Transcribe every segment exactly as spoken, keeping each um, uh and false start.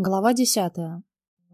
Глава десятая.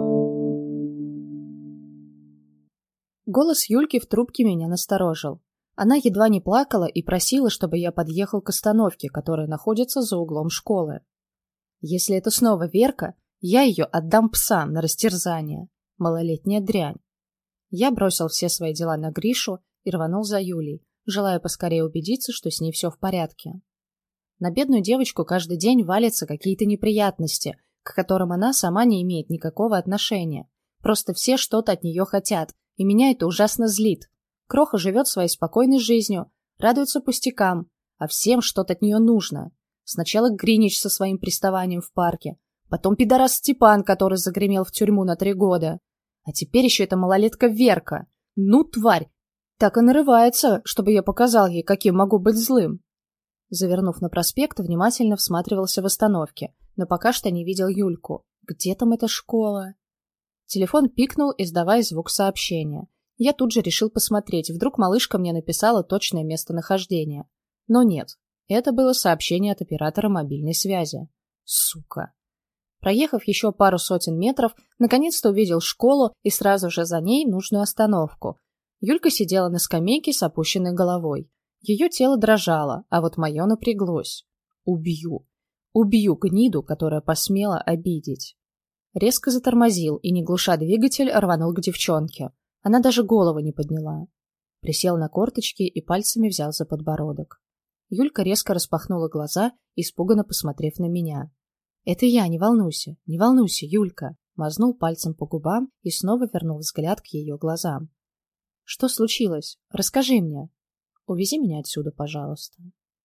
Голос Юльки в трубке меня насторожил. Она едва не плакала и просила, чтобы я подъехал к остановке, которая находится за углом школы. Если это снова Верка, я ее отдам псам на растерзание. Малолетняя дрянь. Я бросил все свои дела на Гришу и рванул за Юлей, желая поскорее убедиться, что с ней все в порядке. На бедную девочку каждый день валятся какие-то неприятности, к которым она сама не имеет никакого отношения. Просто все что-то от нее хотят, и меня это ужасно злит. Кроха живет своей спокойной жизнью, радуется пустякам, а всем что-то от нее нужно. Сначала Гринич со своим приставанием в парке, потом пидорас Степан, который загремел в тюрьму на три года. А теперь еще эта малолетка Верка. Ну, тварь! Так и нарывается, чтобы я показал ей, каким могу быть злым. Завернув на проспект, внимательно всматривался в остановке, но пока что не видел Юльку. Где там эта школа? Телефон пикнул, издавая звук сообщения. Я тут же решил посмотреть, вдруг малышка мне написала точное местонахождение. Но нет, это было сообщение от оператора мобильной связи. Сука. Проехав еще пару сотен метров, наконец-то увидел школу и сразу же за ней нужную остановку. Юлька сидела на скамейке с опущенной головой. Ее тело дрожало, а вот мое напряглось. Убью. Убью гниду, которая посмела обидеть. Резко затормозил и, не глуша двигатель, рванул к девчонке. Она даже голову не подняла. Присел на корточки и пальцами взял за подбородок. Юлька резко распахнула глаза, испуганно посмотрев на меня. «Это я, не волнуйся, не волнуйся, Юлька!» Мазнул пальцем по губам и снова вернул взгляд к ее глазам. «Что случилось? Расскажи мне. Увези меня отсюда, пожалуйста».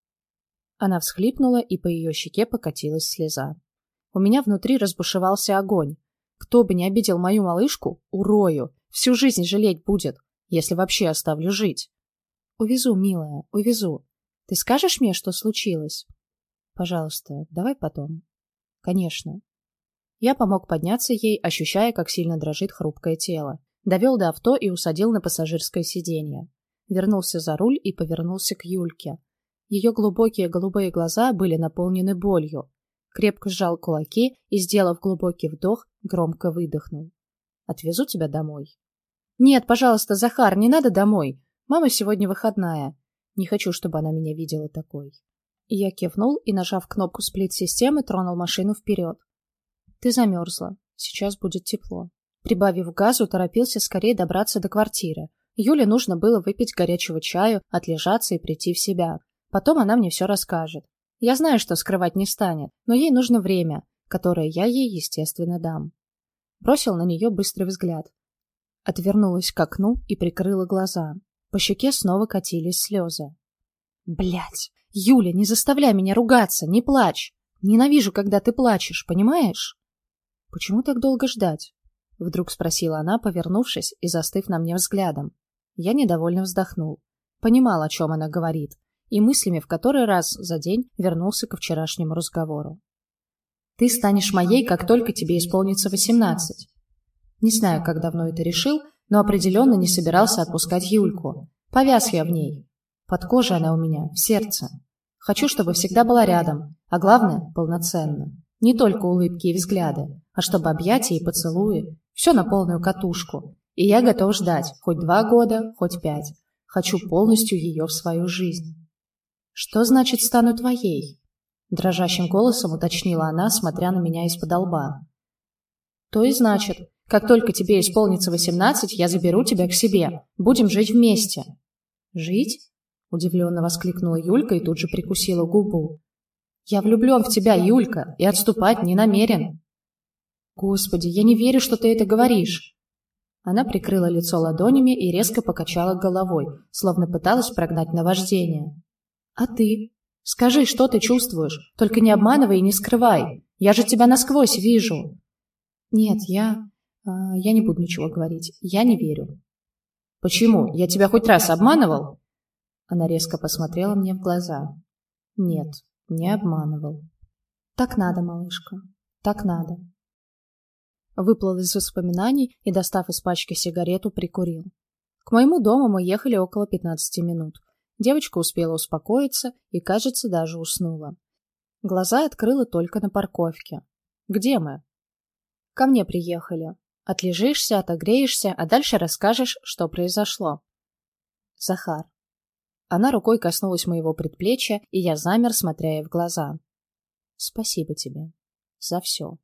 Она всхлипнула, и по ее щеке покатилась слеза. У меня внутри разбушевался огонь. Кто бы ни обидел мою малышку, урою, всю жизнь жалеть будет, если вообще оставлю жить. «Увезу, милая, увезу. Ты скажешь мне, что случилось?» «Пожалуйста, давай потом». «Конечно». Я помог подняться ей, ощущая, как сильно дрожит хрупкое тело. Довел до авто и усадил на пассажирское сиденье. Вернулся за руль и повернулся к Юльке. Ее глубокие голубые глаза были наполнены болью. Крепко сжал кулаки и, сделав глубокий вдох, громко выдохнул. «Отвезу тебя домой». «Нет, пожалуйста, Захар, не надо домой. Мама сегодня выходная. Не хочу, чтобы она меня видела такой». Я кивнул и, нажав кнопку сплит-системы, тронул машину вперед. «Ты замерзла. Сейчас будет тепло». Прибавив газу, торопился скорее добраться до квартиры. Юле нужно было выпить горячего чаю, отлежаться и прийти в себя. Потом она мне все расскажет. Я знаю, что скрывать не станет, но ей нужно время, которое я ей, естественно, дам. Бросил на нее быстрый взгляд. Отвернулась к окну и прикрыла глаза. По щеке снова катились слезы. Блядь! Юля, не заставляй меня ругаться, не плачь! Ненавижу, когда ты плачешь, понимаешь? Почему так долго ждать? Вдруг спросила она, повернувшись и застыв на мне взглядом. Я недовольно вздохнул. Понимал, о чем она говорит, и мыслями в который раз за день вернулся ко вчерашнему разговору. «Ты станешь моей, как только тебе исполнится восемнадцать». Не знаю, как давно это решил, но определенно не собирался отпускать Юльку. Повяз я в ней. Под кожей она у меня, в сердце. Хочу, чтобы всегда была рядом, а главное, полноценно. Не только улыбки и взгляды, а чтобы объятия и поцелуи. Все на полную катушку. И я готов ждать, хоть два года, хоть пять. Хочу полностью ее в свою жизнь. «Что значит стану твоей?» Дрожащим голосом уточнила она, смотря на меня из-под лба. «То и значит, как только тебе исполнится восемнадцать, я заберу тебя к себе. Будем жить вместе». «Жить?» Удивленно воскликнула Юлька и тут же прикусила губу. «Я влюблен в тебя, Юлька, и отступать не намерен». «Господи, я не верю, что ты это говоришь». Она прикрыла лицо ладонями и резко покачала головой, словно пыталась прогнать наваждение. «А ты? Скажи, что ты чувствуешь? Только не обманывай и не скрывай. Я же тебя насквозь вижу». «Нет, я... Э, я не буду ничего говорить. Я не верю». «Почему? Я тебя хоть раз обманывал?» Она резко посмотрела мне в глаза. «Нет, не обманывал». «Так надо, малышка, так надо». Выплыл из воспоминаний и, достав из пачки сигарету, прикурил. К моему дому мы ехали около пятнадцати минут. Девочка успела успокоиться и, кажется, даже уснула. Глаза открыла только на парковке. «Где мы?» Ко мне приехали. Отлежишься, отогреешься, а дальше расскажешь, что произошло. Захар. Она рукой коснулась моего предплечья, и я замер, смотря ей в глаза. Спасибо тебе. За все.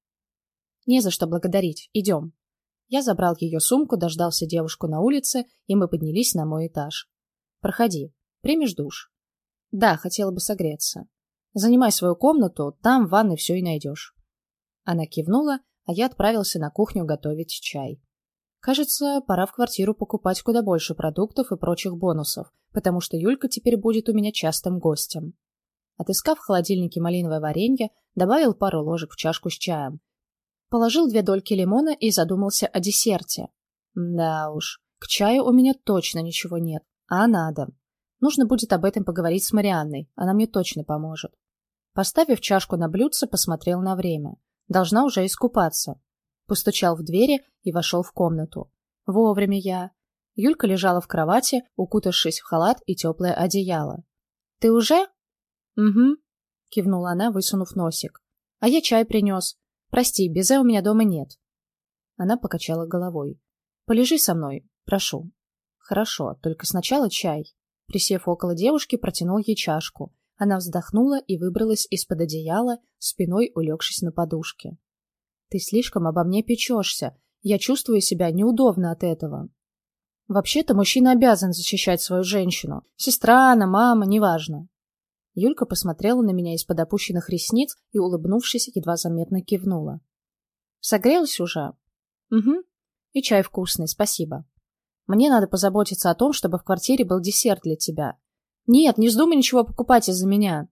Не за что благодарить. Идем. Я забрал ее сумку, дождался девушку на улице, и мы поднялись на мой этаж. Проходи. Примешь душ? Да, хотела бы согреться. Занимай свою комнату, там в ванной все и найдешь. Она кивнула, а я отправился на кухню готовить чай. Кажется, пора в квартиру покупать куда больше продуктов и прочих бонусов, потому что Юлька теперь будет у меня частым гостем. Отыскав в холодильнике малиновое варенье, добавил пару ложек в чашку с чаем. Положил две дольки лимона и задумался о десерте. Да уж, к чаю у меня точно ничего нет, а надо. Нужно будет об этом поговорить с Марианной, она мне точно поможет. Поставив чашку на блюдце, посмотрел на время. Должна уже искупаться. Постучал в двери и вошел в комнату. Вовремя я. Юлька лежала в кровати, укутавшись в халат и теплое одеяло. — Ты уже? — Угу, — кивнула она, высунув носик. — А я чай принес. Прости, безе у меня дома нет. Она покачала головой. — Полежи со мной, прошу. — Хорошо, только сначала чай. Присев около девушки, протянул ей чашку. Она вздохнула и выбралась из-под одеяла, спиной улегшись на подушке. — Ты слишком обо мне печешься. Я чувствую себя неудобно от этого. Вообще-то мужчина обязан защищать свою женщину. Сестра она, мама, неважно. Юлька посмотрела на меня из-под опущенных ресниц и, улыбнувшись, едва заметно кивнула. — Согрелась уже? — Угу. И чай вкусный, спасибо. Мне надо позаботиться о том, чтобы в квартире был десерт для тебя. Нет, не вздумай ничего покупать из-за меня.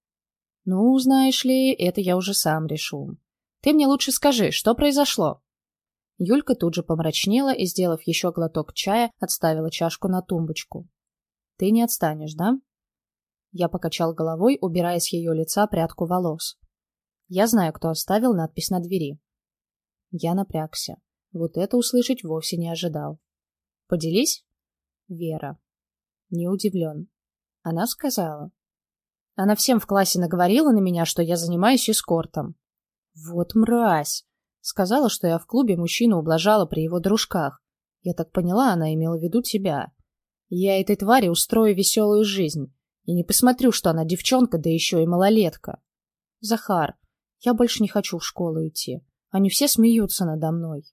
Ну, знаешь ли, это я уже сам решу. Ты мне лучше скажи, что произошло? Юлька тут же помрачнела и, сделав еще глоток чая, отставила чашку на тумбочку. Ты не отстанешь, да? Я покачал головой, убирая с ее лица прядку волос. Я знаю, кто оставил надпись на двери. Я напрягся. Вот это услышать вовсе не ожидал. Поделись? Вера. Не удивлен. Она сказала. Она всем в классе наговорила на меня, что я занимаюсь эскортом. Вот мразь. Сказала, что я в клубе мужчину ублажала при его дружках. Я так поняла, она имела в виду тебя. Я этой твари устрою веселую жизнь. И не посмотрю, что она девчонка, да еще и малолетка. Захар, я больше не хочу в школу идти. Они все смеются надо мной.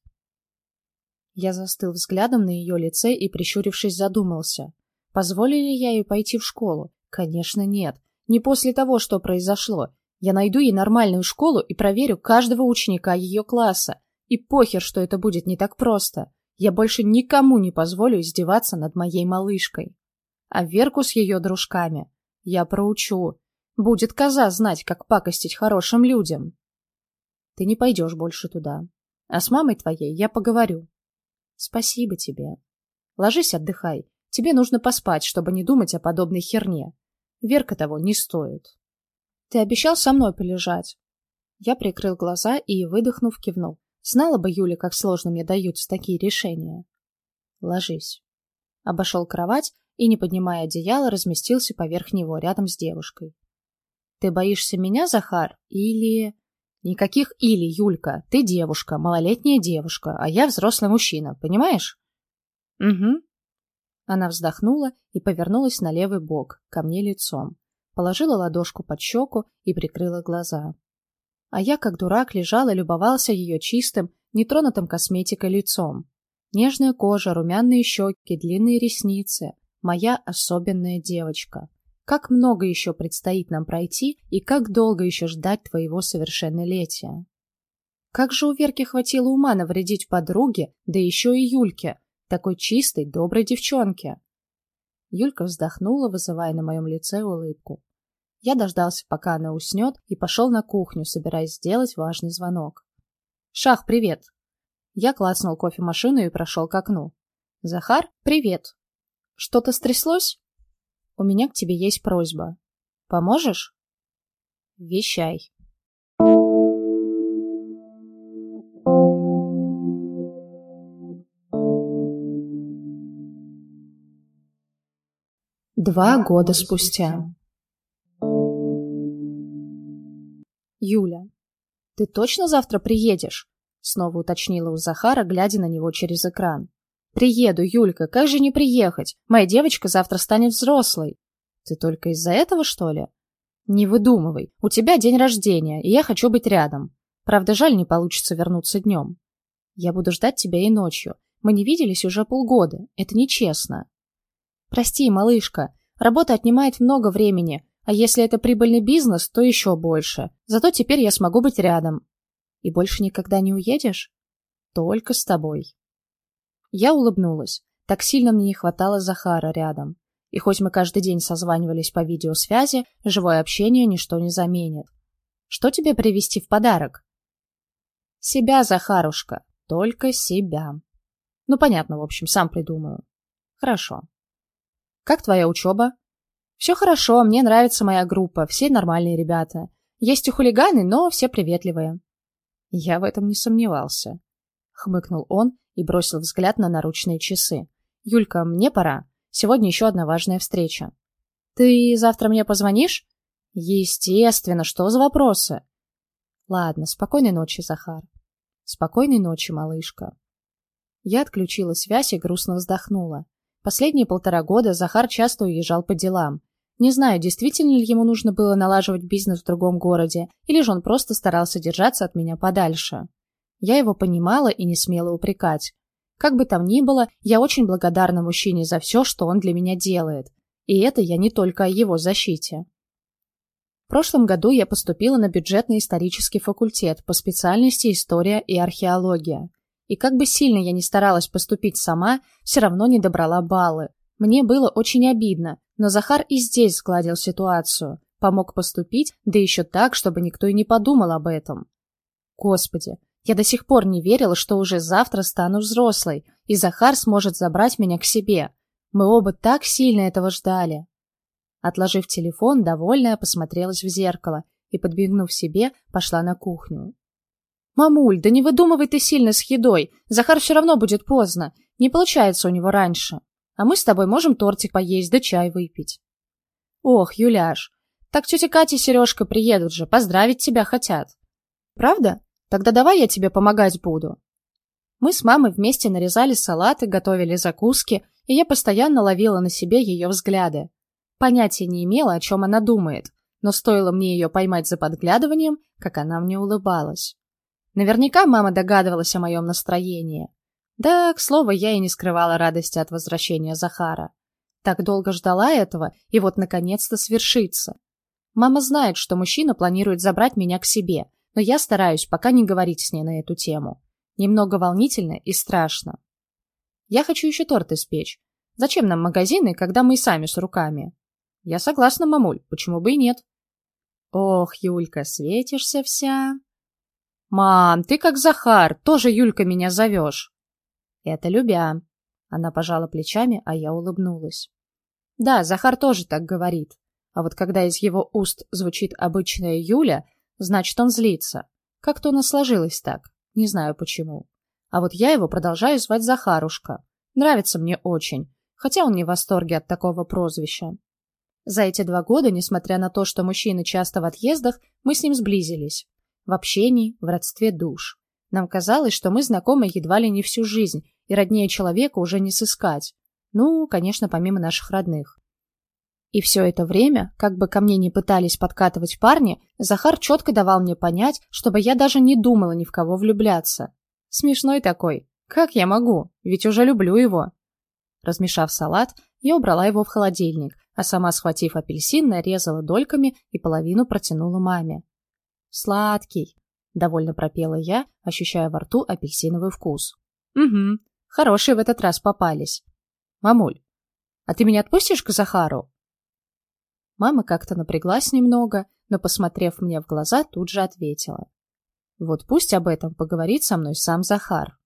Я застыл взглядом на ее лице и, прищурившись, задумался. Позволили я ей пойти в школу? Конечно, нет. Не после того, что произошло. Я найду ей нормальную школу и проверю каждого ученика ее класса. И похер, что это будет не так просто. Я больше никому не позволю издеваться над моей малышкой. А Верку с ее дружками я проучу. Будет коза знать, как пакостить хорошим людям. Ты не пойдешь больше туда. А с мамой твоей я поговорю. Спасибо тебе. Ложись, отдыхай. Тебе нужно поспать, чтобы не думать о подобной херне. Верка того не стоит. Ты обещал со мной полежать. Я прикрыл глаза и, выдохнув, кивнул. Знала бы Юля, как сложно мне даются такие решения. Ложись. Обошел кровать и, не поднимая одеяло, разместился поверх него, рядом с девушкой. Ты боишься меня, Захар, или... Никаких «или», Юлька. Ты девушка, малолетняя девушка, а я взрослый мужчина, понимаешь? Угу. Она вздохнула и повернулась на левый бок, ко мне лицом. Положила ладошку под щеку и прикрыла глаза. А я, как дурак, лежал и любовался ее чистым, нетронутым косметикой лицом. Нежная кожа, румяные щеки, длинные ресницы. Моя особенная девочка. Как много еще предстоит нам пройти и как долго еще ждать твоего совершеннолетия? Как же у Верки хватило ума навредить подруге, да еще и Юльке, такой чистой, доброй девчонке? Юлька вздохнула, вызывая на моем лице улыбку. Я дождался, пока она уснет, и пошел на кухню, собираясь сделать важный звонок. «Шах, привет!» Я клацнул кофемашину и прошел к окну. «Захар, привет! Что-то стряслось? У меня к тебе есть просьба. Поможешь?» «Вещай». Два года спустя. Юля, ты точно завтра приедешь? Снова уточнила у Захара, глядя на него через экран. «Приеду, Юлька, как же не приехать? Моя девочка завтра станет взрослой». «Ты только из-за этого, что ли?» «Не выдумывай. У тебя день рождения, и я хочу быть рядом. Правда, жаль, не получится вернуться днем. Я буду ждать тебя и ночью. Мы не виделись уже полгода. Это нечестно». «Прости, малышка. Работа отнимает много времени, а если это прибыльный бизнес, то еще больше. Зато теперь я смогу быть рядом». «И больше никогда не уедешь?» «Только с тобой». Я улыбнулась. Так сильно мне не хватало Захара рядом. И хоть мы каждый день созванивались по видеосвязи, живое общение ничто не заменит. «Что тебе привезти в подарок?» «Себя, Захарушка. Только себя». «Ну, понятно, в общем, сам придумаю». «Хорошо». «Как твоя учеба?» «Все хорошо, мне нравится моя группа, все нормальные ребята. Есть и хулиганы, но все приветливые». «Я в этом не сомневался», — хмыкнул он и бросил взгляд на наручные часы. «Юлька, мне пора. Сегодня еще одна важная встреча». «Ты завтра мне позвонишь?» «Естественно, что за вопросы?» «Ладно, спокойной ночи, Захар». «Спокойной ночи, малышка». Я отключила связь и грустно вздохнула. Последние полтора года Захар часто уезжал по делам. Не знаю, действительно ли ему нужно было налаживать бизнес в другом городе, или же он просто старался держаться от меня подальше. Я его понимала и не смела упрекать. Как бы там ни было, я очень благодарна мужчине за все, что он для меня делает. И это я не только о его защите. В прошлом году я поступила на бюджетный исторический факультет по специальности история и археология. И как бы сильно я ни старалась поступить сама, все равно не добрала баллы. Мне было очень обидно, но Захар и здесь сгладил ситуацию, помог поступить, да еще так, чтобы никто и не подумал об этом. Господи, я до сих пор не верила, что уже завтра стану взрослой, и Захар сможет забрать меня к себе. Мы оба так сильно этого ждали. Отложив телефон, довольная, посмотрелась в зеркало и, подбегнув себе, пошла на кухню. «Мамуль, да не выдумывай ты сильно с едой. Захар все равно будет поздно. Не получается у него раньше. А мы с тобой можем тортик поесть да чай выпить». «Ох, Юляш, так тетя Катя и Сережка приедут же, поздравить тебя хотят». «Правда? Тогда давай я тебе помогать буду». Мы с мамой вместе нарезали салаты, готовили закуски, и я постоянно ловила на себе ее взгляды. Понятия не имела, о чем она думает, но стоило мне ее поймать за подглядыванием, как она мне улыбалась. Наверняка мама догадывалась о моем настроении. Да, к слову, я и не скрывала радости от возвращения Захара. Так долго ждала этого, и вот наконец-то свершится. Мама знает, что мужчина планирует забрать меня к себе, но я стараюсь пока не говорить с ней на эту тему. Немного волнительно и страшно. Я хочу еще торт испечь. Зачем нам магазины, когда мы и сами с руками? Я согласна, мамуль, почему бы и нет? Ох, Юлька, светишься вся. Мам, ты как Захар, тоже Юлька меня зовешь. Это любя. Она пожала плечами, а я улыбнулась. Да, Захар тоже так говорит. А вот когда из его уст звучит обычная Юля, значит, он злится. Как-то у нас сложилось так. Не знаю почему. А вот я его продолжаю звать Захарушка. Нравится мне очень, хотя он не в восторге от такого прозвища. За эти два года, несмотря на то, что мужчины часто в отъездах, мы с ним сблизились. В общении, в родстве душ. Нам казалось, что мы знакомы едва ли не всю жизнь, и роднее человека уже не сыскать. Ну, конечно, помимо наших родных. И все это время, как бы ко мне ни пытались подкатывать парни, Захар четко давал мне понять, чтобы я даже не думала ни в кого влюбляться. Смешной такой. Как я могу? Ведь уже люблю его. Размешав салат, я убрала его в холодильник, а сама, схватив апельсин, нарезала дольками и половину протянула маме. «Сладкий», — довольно пропела я, ощущая во рту апельсиновый вкус. «Угу, хорошие в этот раз попались. Мамуль, а ты меня отпустишь к Захару?» Мама как-то напряглась немного, но, посмотрев мне в глаза, тут же ответила. «Вот пусть об этом поговорит со мной сам Захар».